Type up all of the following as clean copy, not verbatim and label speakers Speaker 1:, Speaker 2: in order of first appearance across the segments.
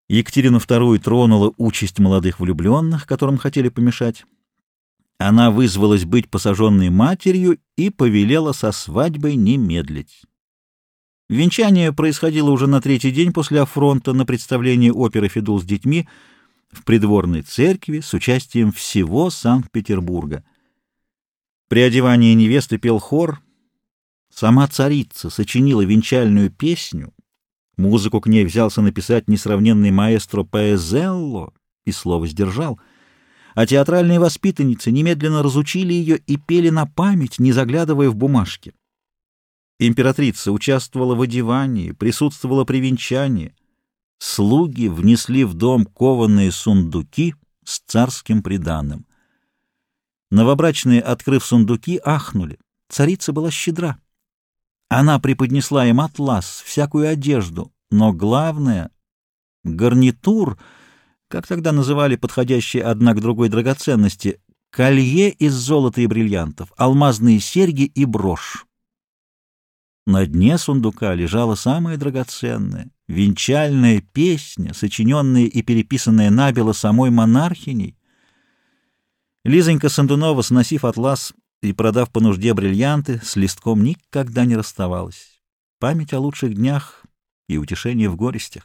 Speaker 1: Екатерину II тронула участь молодых влюбленных, которым хотели помешать. Она вызвалась быть посаженной матерью и повелела со свадьбой не медлить. Венчание происходило уже на третий день после афронта на представлении оперы «Федул с детьми» в придворной церкви с участием всего Санкт-Петербурга. При одевании невесты пел хор. Сама царица сочинила венчальную песню. Музыку к ней взялся написать несравненный маэстро Паэзелло, и слово сдержал. А театральные воспитанницы немедленно разучили ее и пели на память, не заглядывая в бумажки. Императрица участвовала в одевании, присутствовала при венчании. Слуги внесли в дом кованые сундуки с царским приданым. Новобрачные, открыв сундуки, ахнули. Царица была щедра. Она преподнесла им атлас, всякую одежду, но главное — гарнитур, как тогда называли подходящие одна к другой драгоценности, колье из золота и бриллиантов, алмазные серьги и брошь. На дне сундука лежала самое драгоценное — венчальная песня, сочиненная и переписанная набело самой монархиней. Лизонька Сандунова, сносив атлас и продав по нужде бриллианты, с листком никогда не расставалась. Память о лучших днях и утешение в горестях.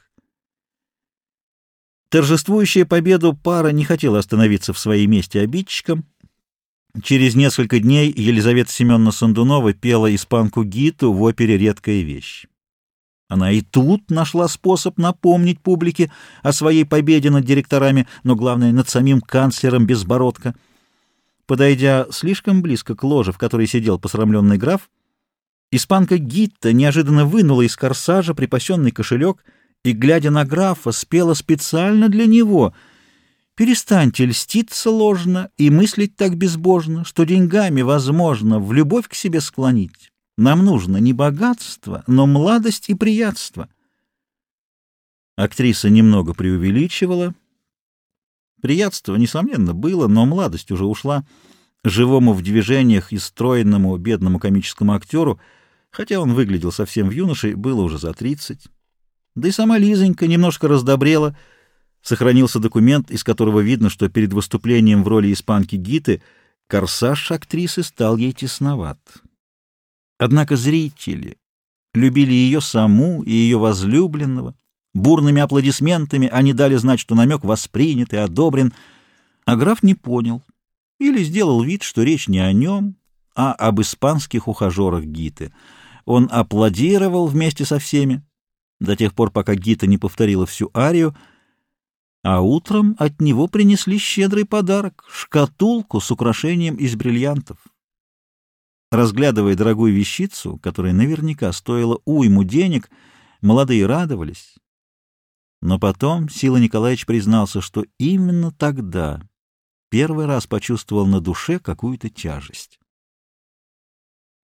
Speaker 1: Торжествующая победу пара не хотела остановиться в своей мести обидчикам. Через несколько дней Елизавета Семеновна Сандунова пела испанку Гиту в опере «Редкая вещь». Она и тут нашла способ напомнить публике о своей победе над директорами, но, главное, над самим канцлером Безбородко. Подойдя слишком близко к ложе, в которой сидел посрамленный граф, испанка Гитта неожиданно вынула из корсажа припасенный кошелек и, глядя на графа, спела специально для него: «Перестаньте льститься ложно и мыслить так безбожно, что деньгами возможно в любовь к себе склонить. Нам нужно не богатство, но младость и приятство». Актриса немного преувеличивала. Приятство, несомненно, было, но младость уже ушла. Живому в движениях и стройному бедному комическому актеру, хотя он выглядел совсем в юноше, было уже за 30. Да и сама Лизонька немножко раздобрела. Сохранился документ, из которого видно, что перед выступлением в роли испанки Гиты корсаж актрисы стал ей тесноват. Однако зрители любили ее саму и ее возлюбленного. Бурными аплодисментами они дали знать, что намек воспринят и одобрен, а граф не понял или сделал вид, что речь не о нем, а об испанских ухажерах Гиты. Он аплодировал вместе со всеми до тех пор, пока Гита не повторила всю арию, а утром от него принесли щедрый подарок — шкатулку с украшением из бриллиантов. Разглядывая дорогую вещицу, которая наверняка стоила уйму денег, молодые радовались. Но потом Сила Николаевич признался, что именно тогда первый раз почувствовал на душе какую-то тяжесть.